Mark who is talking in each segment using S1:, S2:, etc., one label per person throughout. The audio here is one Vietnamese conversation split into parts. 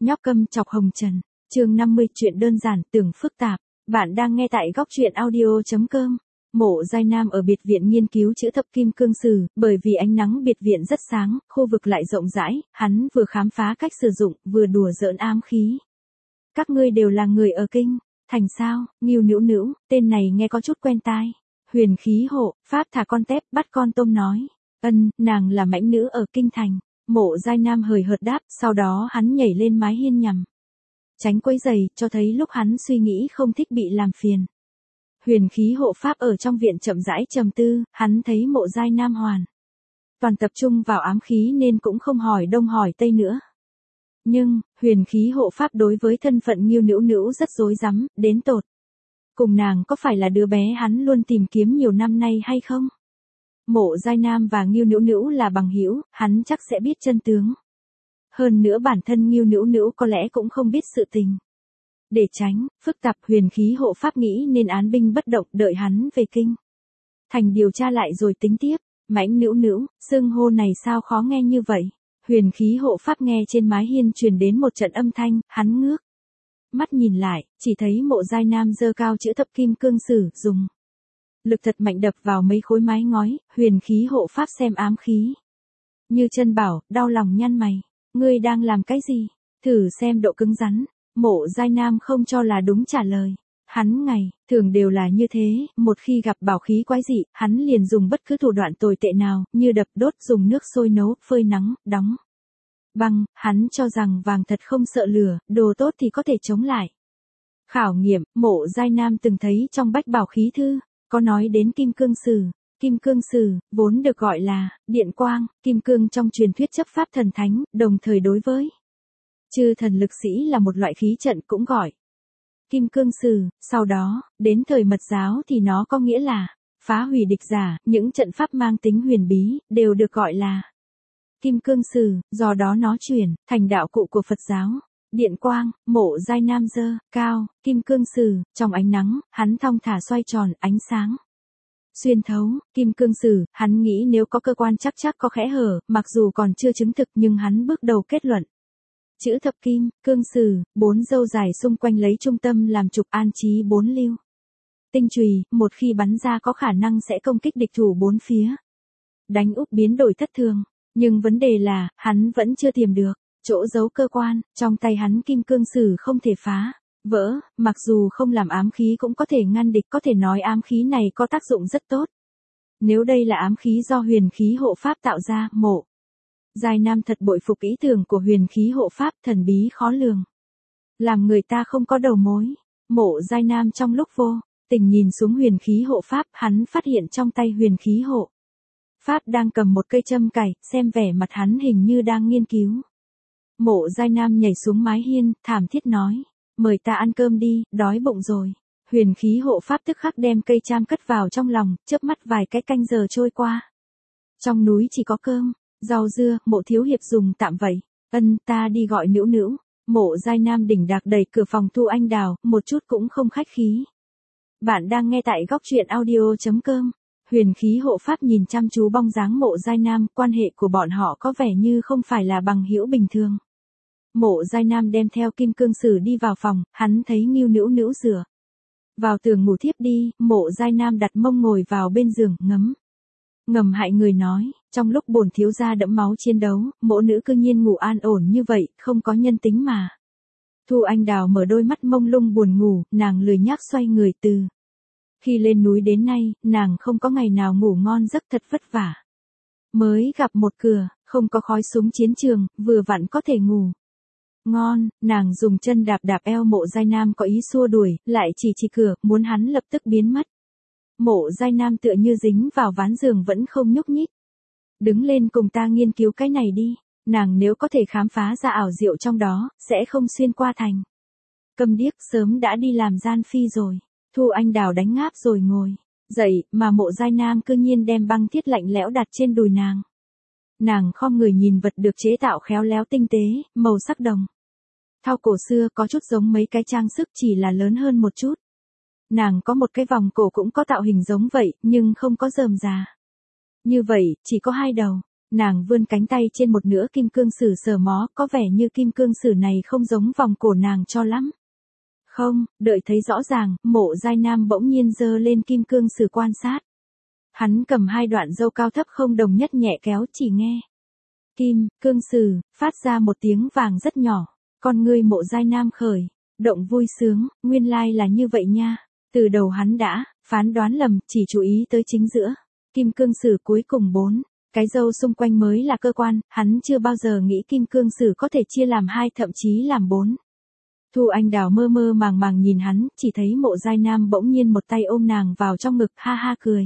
S1: Nhóc câm chọc hồng trần. Chương 50 chuyện đơn giản tưởng phức tạp. Bạn đang nghe tại góc truyện audio.com. Mộ Giai Nam ở biệt viện nghiên cứu chữ thập kim cương sử, bởi vì ánh nắng biệt viện rất sáng, khu vực lại rộng rãi, hắn vừa khám phá cách sử dụng, vừa đùa giỡn ám khí. Các ngươi đều là người ở kinh, thành sao? Ngưu Nữu Nữu, tên này nghe có chút quen tai. Huyền khí hộ, pháp thả con tép, bắt con tôm nói. Nàng là mãnh nữ ở kinh thành. Mộ Giai Nam hời hợt đáp, sau đó hắn nhảy lên mái hiên nhằm tránh quấy giày, cho thấy lúc hắn suy nghĩ không thích bị làm phiền. Huyền khí hộ pháp ở trong viện chậm rãi trầm tư, hắn thấy Mộ Giai Nam hoàn toàn tập trung vào ám khí nên cũng không hỏi đông hỏi tây nữa. Nhưng, huyền khí hộ pháp đối với thân phận Ngưu Nữu Nữu rất rối rắm, đến tột cùng nàng có phải là đứa bé hắn luôn tìm kiếm nhiều năm nay hay không? Mộ Giai Nam và Ngưu Nữu Nữu là bằng hữu, hắn chắc sẽ biết chân tướng. Hơn nữa bản thân Ngưu Nữu Nữu có lẽ cũng không biết sự tình. Để tránh phức tạp, huyền khí hộ pháp nghĩ nên án binh bất động, đợi hắn về kinh thành điều tra lại rồi tính tiếp. Mãnh Nữu Nữu, xưng hô này sao khó nghe như vậy? Huyền khí hộ pháp nghe trên mái hiên truyền đến một trận âm thanh, hắn ngước mắt nhìn lại, chỉ thấy Mộ Giai Nam giơ cao chữ thập kim cương sử, dùng lực thật mạnh đập vào mấy khối mái ngói. Huyền khí hộ pháp xem ám khí như chân bảo, đau lòng nhăn mày. Ngươi đang làm cái gì? Thử xem độ cứng rắn. Mộ Giai Nam không cho là đúng trả lời. Hắn ngày thường đều là như thế, một khi gặp bảo khí quái dị, hắn liền dùng bất cứ thủ đoạn tồi tệ nào, như đập đốt, dùng nước sôi nấu, phơi nắng, đóng băng. Hắn cho rằng vàng thật không sợ lửa, đồ tốt thì có thể chống lại khảo nghiệm. Mộ Giai Nam từng thấy trong bách bảo khí thư có nói đến kim cương sử. Kim cương sử, vốn được gọi là điện quang, kim cương trong truyền thuyết chấp pháp thần thánh, đồng thời đối với chư thần lực sĩ là một loại khí trận cũng gọi kim cương sử. Sau đó, đến thời Mật giáo thì nó có nghĩa là phá hủy địch giả, những trận pháp mang tính huyền bí, đều được gọi là kim cương sử, do đó nó chuyển thành đạo cụ của Phật giáo. Điện quang, Mộ Giai Nam giơ cao kim cương sử, trong ánh nắng, hắn thong thả xoay tròn, ánh sáng xuyên thấu kim cương sử. Hắn nghĩ nếu có cơ quan chắc có kẽ hở, mặc dù còn chưa chứng thực nhưng hắn bước đầu kết luận. Chữ thập kim cương sử, 4 râu dài xung quanh lấy trung tâm làm trục, an trí 4 lưu tinh chùy, một khi bắn ra có khả năng sẽ công kích địch thủ 4 phía, đánh úp biến đổi thất thường. Nhưng vấn đề là, hắn vẫn chưa tìm được chỗ giấu cơ quan. Trong tay hắn kim cương sử không thể phá vỡ, mặc dù không làm ám khí cũng có thể ngăn địch, có thể nói ám khí này có tác dụng rất tốt. Nếu đây là ám khí do huyền khí hộ pháp tạo ra, Mộ Giai Nam thật bội phục ý tưởng của huyền khí hộ pháp, thần bí khó lường, làm người ta không có đầu mối. Mộ Giai Nam trong lúc vô tình nhìn xuống huyền khí hộ pháp, hắn phát hiện trong tay huyền khí hộ pháp đang cầm một cây châm cài, xem vẻ mặt hắn hình như đang nghiên cứu. Mộ Giai Nam nhảy xuống mái hiên, thảm thiết nói, mời ta ăn cơm đi, đói bụng rồi. Huyền khí hộ pháp tức khắc đem cây cham cất vào trong lòng, chớp mắt vài cái canh giờ trôi qua. Trong núi chỉ có cơm, rau dưa, Mộ thiếu hiệp dùng tạm vậy. Ta đi gọi Nữu Nữu. Mộ Giai Nam đỉnh đạc đẩy cửa phòng Thu Anh Đào, một chút cũng không khách khí. Bạn đang nghe tại góc truyện audio.com. Huyền khí hộ pháp nhìn chăm chú bóng dáng Mộ Giai Nam, quan hệ của bọn họ có vẻ như không phải là bằng hữu bình thường. Mộ Giai Nam đem theo kim cương sử đi vào phòng, hắn thấy Ngưu Nữu Nữu dựa vào tường ngủ thiếp đi. Mộ Giai Nam đặt mông ngồi vào bên giường, ngầm hại người nói, trong lúc bổn thiếu gia đẫm máu chiến đấu, mỗ nữ cư nhiên ngủ an ổn như vậy, không có nhân tính mà. Thu Anh Đào mở đôi mắt mông lung buồn ngủ, nàng lười nhác xoay người. Từ khi lên núi đến nay, nàng không có ngày nào ngủ ngon giấc, thật vất vả mới gặp một cửa không có khói súng chiến trường, vừa vặn có thể ngủ ngon. Nàng dùng chân đạp đạp eo Mộ Giai Nam, có ý xua đuổi, lại chỉ cửa, muốn hắn lập tức biến mất. Mộ Giai Nam tựa như dính vào ván giường vẫn không nhúc nhích. Đứng lên, cùng ta nghiên cứu cái này đi. Nàng nếu có thể khám phá ra ảo diệu trong đó, sẽ không xuyên qua thành. Câm điếc, sớm đã đi làm gian phi rồi. Thu Anh Đào đánh ngáp rồi ngồi dậy, mà Mộ Giai Nam cư nhiên đem băng thiết lạnh lẽo đặt trên đùi nàng. Nàng khom người nhìn vật được chế tạo khéo léo tinh tế, màu sắc đồng thau cổ xưa, có chút giống mấy cái trang sức, chỉ là lớn hơn một chút. Nàng có một cái vòng cổ cũng có tạo hình giống vậy, nhưng không có rườm rà như vậy, chỉ có 2 đầu. Nàng vươn cánh tay trên một nửa kim cương sử sờ mó, có vẻ như kim cương sử này không giống vòng cổ nàng cho lắm. Không, đợi thấy rõ ràng, Mộ Giai Nam bỗng nhiên giơ lên kim cương sử quan sát. Hắn cầm hai đoạn dâu cao thấp không đồng nhất nhẹ kéo, chỉ nghe. Kim, cương sử, phát ra một tiếng vàng rất nhỏ. Con ngươi Mộ Giai Nam khởi, động vui sướng, nguyên lai là như vậy nha. Từ đầu hắn đã, phán đoán lầm, chỉ chú ý tới chính giữa. Kim cương sử cuối cùng 4. Cái dâu xung quanh mới là cơ quan, hắn chưa bao giờ nghĩ kim cương sử có thể chia làm 2 thậm chí làm 4. Thu Anh Đào mơ mơ màng màng nhìn hắn, chỉ thấy Mộ Giai Nam bỗng nhiên một tay ôm nàng vào trong ngực, ha ha cười.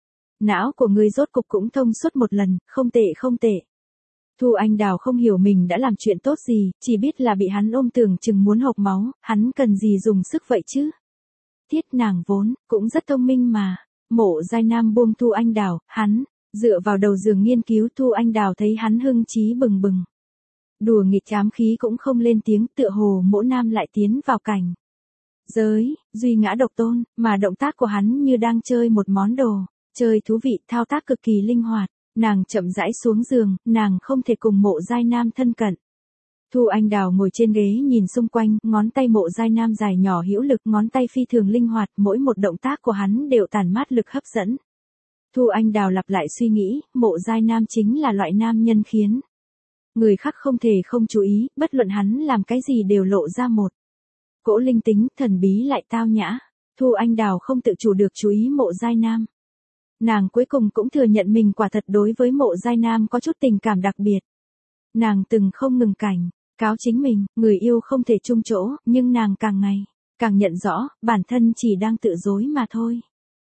S1: Não của ngươi rốt cục cũng thông suốt một lần, không tệ không tệ. Thu Anh Đào không hiểu mình đã làm chuyện tốt gì, chỉ biết là bị hắn ôm tưởng chừng muốn hộc máu, hắn cần gì dùng sức vậy chứ. Thiết nàng vốn, cũng rất thông minh mà. Mộ Giai Nam buông Thu Anh Đào, hắn, dựa vào đầu giường nghiên cứu. Thu Anh Đào thấy hắn hưng trí bừng bừng. Đùa nghịch ám khí cũng không lên tiếng, tựa hồ Mỗ Nam lại tiến vào cảnh giới, duy ngã độc tôn, mà động tác của hắn như đang chơi một món đồ, chơi thú vị, thao tác cực kỳ linh hoạt. Nàng chậm rãi xuống giường, nàng không thể cùng Mộ Giai Nam thân cận. Thu Anh Đào ngồi trên ghế nhìn xung quanh, ngón tay Mộ Giai Nam dài nhỏ hữu lực, ngón tay phi thường linh hoạt, mỗi một động tác của hắn đều tản mát lực hấp dẫn. Thu Anh Đào lặp lại suy nghĩ, Mộ Giai Nam chính là loại nam nhân khiến người khác không thể không chú ý, bất luận hắn làm cái gì đều lộ ra một cỗ linh tính, thần bí lại tao nhã. Thu Anh Đào không tự chủ được chú ý Mộ Giai Nam. Nàng cuối cùng cũng thừa nhận mình quả thật đối với Mộ Giai Nam có chút tình cảm đặc biệt. Nàng từng không ngừng cảnh cáo chính mình, người yêu không thể chung chỗ, nhưng nàng càng ngày càng nhận rõ, bản thân chỉ đang tự dối mà thôi.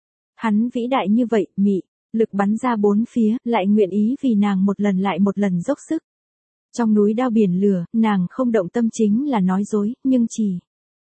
S1: Hắn vĩ đại như vậy, mị lực bắn ra bốn phía, lại nguyện ý vì nàng một lần lại một lần dốc sức. Trong núi đao biển lửa, nàng không động tâm chính là nói dối, nhưng chỉ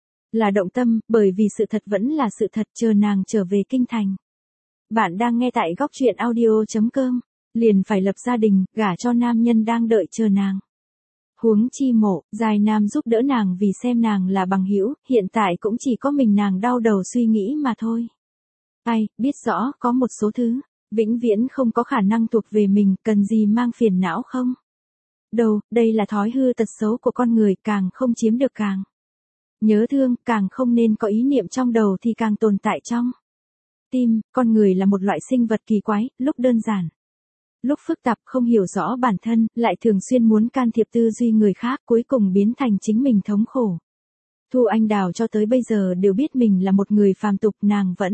S1: là động tâm, bởi vì sự thật vẫn là sự thật, chờ nàng trở về kinh thành. Bạn đang nghe tại góc truyện audio.com, liền phải lập gia đình, gả cho nam nhân đang đợi chờ nàng. Huống chi Mộ Giai Nam giúp đỡ nàng vì xem nàng là bằng hữu, hiện tại cũng chỉ có mình nàng đau đầu suy nghĩ mà thôi. Ai, biết rõ, có một số thứ vĩnh viễn không có khả năng thuộc về mình, cần gì mang phiền não không? Đâu, đây là thói hư tật xấu của con người, càng không chiếm được càng nhớ thương, càng không nên có ý niệm trong đầu thì càng tồn tại trong tim. Con người là một loại sinh vật kỳ quái, lúc đơn giản, lúc phức tạp, không hiểu rõ bản thân, lại thường xuyên muốn can thiệp tư duy người khác, cuối cùng biến thành chính mình thống khổ. Thu Anh Đào cho tới bây giờ đều biết mình là một người phàm tục, nàng vẫn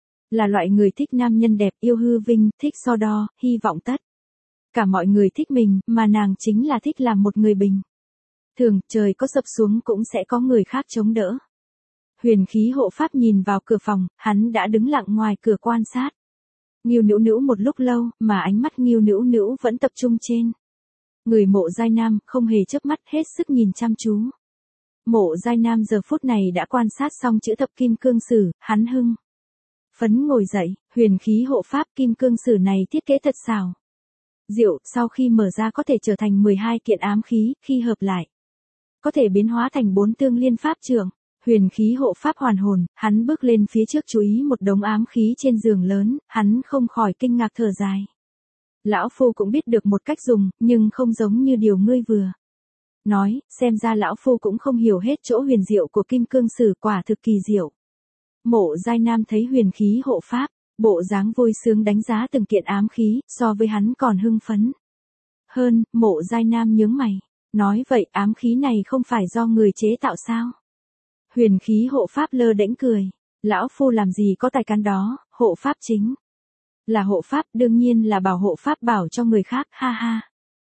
S1: là loại người thích nam nhân đẹp, yêu hư vinh, thích so đo, hy vọng tất cả mọi người thích mình, mà nàng chính là thích làm một người bình thường, trời có sập xuống cũng sẽ có người khác chống đỡ. Huyền khí hộ pháp nhìn vào cửa phòng, hắn đã đứng lặng ngoài cửa quan sát Ngưu Nữu Nữu một lúc lâu, mà ánh mắt Ngưu Nữu Nữu vẫn tập trung trên người Mộ Giai Nam, không hề chớp mắt, hết sức nhìn chăm chú. Mộ Giai Nam giờ phút này đã quan sát xong chữ thập kim cương sử, hắn hưng phấn ngồi dậy. Huyền khí hộ pháp, kim cương sử này thiết kế thật xảo diệu, sau khi mở ra có thể trở thành 12 kiện ám khí, khi hợp lại có thể biến hóa thành 4 tương liên pháp trưởng. Huyền khí hộ pháp hoàn hồn, hắn bước lên phía trước chú ý một đống ám khí trên giường lớn, hắn không khỏi kinh ngạc thở dài. Lão phu cũng biết được một cách dùng, nhưng không giống như điều ngươi vừa nói, xem ra lão phu cũng không hiểu hết chỗ huyền diệu của kim cương sử, quả thực kỳ diệu. Mộ Giai Nam thấy huyền khí hộ pháp, bộ dáng vui sướng đánh giá từng kiện ám khí, so với hắn còn hưng phấn hơn. Mộ Giai Nam nhướng mày, nói vậy ám khí này không phải do người chế tạo sao? Huyền khí hộ pháp lơ đễnh cười, lão phu làm gì có tài cán đó, hộ pháp chính là hộ pháp, đương nhiên là bảo hộ pháp bảo cho người khác, ha ha.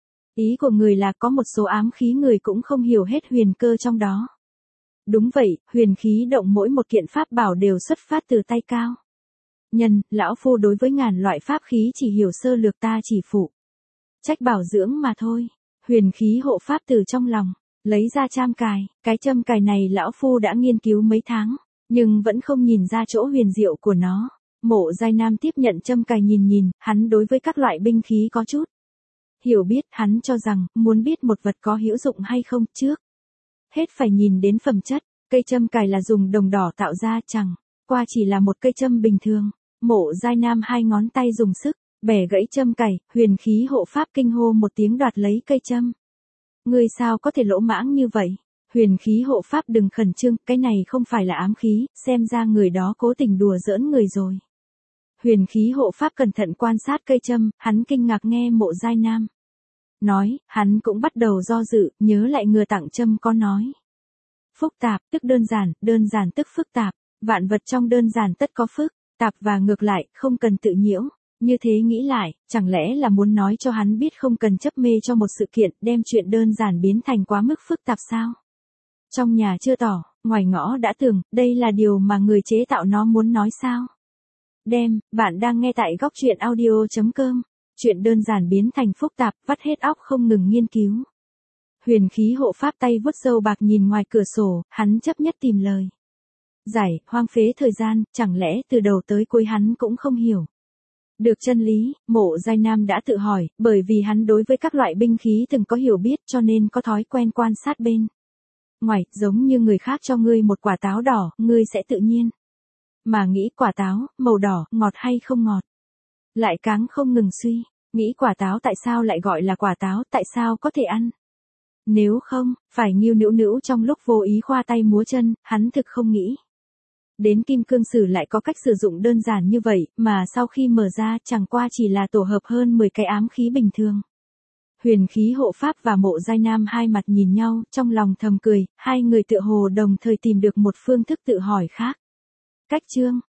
S1: Ý của người là có một số ám khí người cũng không hiểu hết huyền cơ trong đó. Đúng vậy, huyền khí động mỗi một kiện pháp bảo đều xuất phát từ tay cao nhân, lão phu đối với ngàn loại pháp khí chỉ hiểu sơ lược, ta chỉ phụ trách bảo dưỡng mà thôi. Huyền khí hộ pháp từ trong lòng lấy ra cham cài, cái châm cài này lão phu đã nghiên cứu mấy tháng, nhưng vẫn không nhìn ra chỗ huyền diệu của nó. Mộ Giai Nam tiếp nhận châm cài nhìn nhìn, hắn đối với các loại binh khí có chút hiểu biết, hắn cho rằng, muốn biết một vật có hữu dụng hay không, trước hết phải nhìn đến phẩm chất. Cây châm cài là dùng đồng đỏ tạo ra, chẳng qua chỉ là một cây châm bình thường. Mộ Giai Nam hai ngón tay dùng sức Bẻ gãy châm cày, huyền khí hộ pháp kinh hô một tiếng đoạt lấy cây châm. Ngươi sao có thể lỗ mãng như vậy? Huyền khí hộ pháp đừng khẩn trương, cái này không phải là ám khí, xem ra người đó cố tình đùa giỡn người rồi. Huyền khí hộ pháp cẩn thận quan sát cây châm, hắn kinh ngạc nghe Mộ Giai Nam nói, hắn cũng bắt đầu do dự, nhớ lại Ngừa Tặng Châm có nói. Phức tạp, tức đơn giản tức phức tạp, vạn vật trong đơn giản tất có phức tạp và ngược lại, không cần tự nhiễu. Như thế nghĩ lại, chẳng lẽ là muốn nói cho hắn biết không cần chấp mê cho một sự kiện, đem chuyện đơn giản biến thành quá mức phức tạp sao? Trong nhà chưa tỏ, ngoài ngõ đã tường, đây là điều mà người chế tạo nó muốn nói sao? Bạn đang nghe tại góc truyện audio.com. Chuyện đơn giản biến thành phức tạp, vắt hết óc không ngừng nghiên cứu. Huyền khí hộ pháp tay vuốt râu bạc nhìn ngoài cửa sổ, hắn chấp nhất tìm lời giải, hoang phế thời gian, chẳng lẽ từ đầu tới cuối hắn cũng không hiểu được chân lý. Mộ Giai Nam đã tự hỏi, bởi vì hắn đối với các loại binh khí từng có hiểu biết cho nên có thói quen quan sát bên ngoài, giống như người khác cho ngươi một quả táo đỏ, ngươi sẽ tự nhiên mà nghĩ quả táo, màu đỏ, ngọt hay không ngọt. Lại càng không ngừng suy, nghĩ quả táo tại sao lại gọi là quả táo, tại sao có thể ăn. Nếu không, phải nghiêu nữu nữu trong lúc vô ý khoa tay múa chân, hắn thực không nghĩ. Đến kim cương sử lại có cách sử dụng đơn giản như vậy, mà sau khi mở ra chẳng qua chỉ là tổ hợp hơn 10 cái ám khí bình thường. Huyền khí hộ pháp và Mộ Giai Nam hai mặt nhìn nhau, trong lòng thầm cười, hai người tựa hồ đồng thời tìm được một phương thức tự hỏi khác. Cách chương,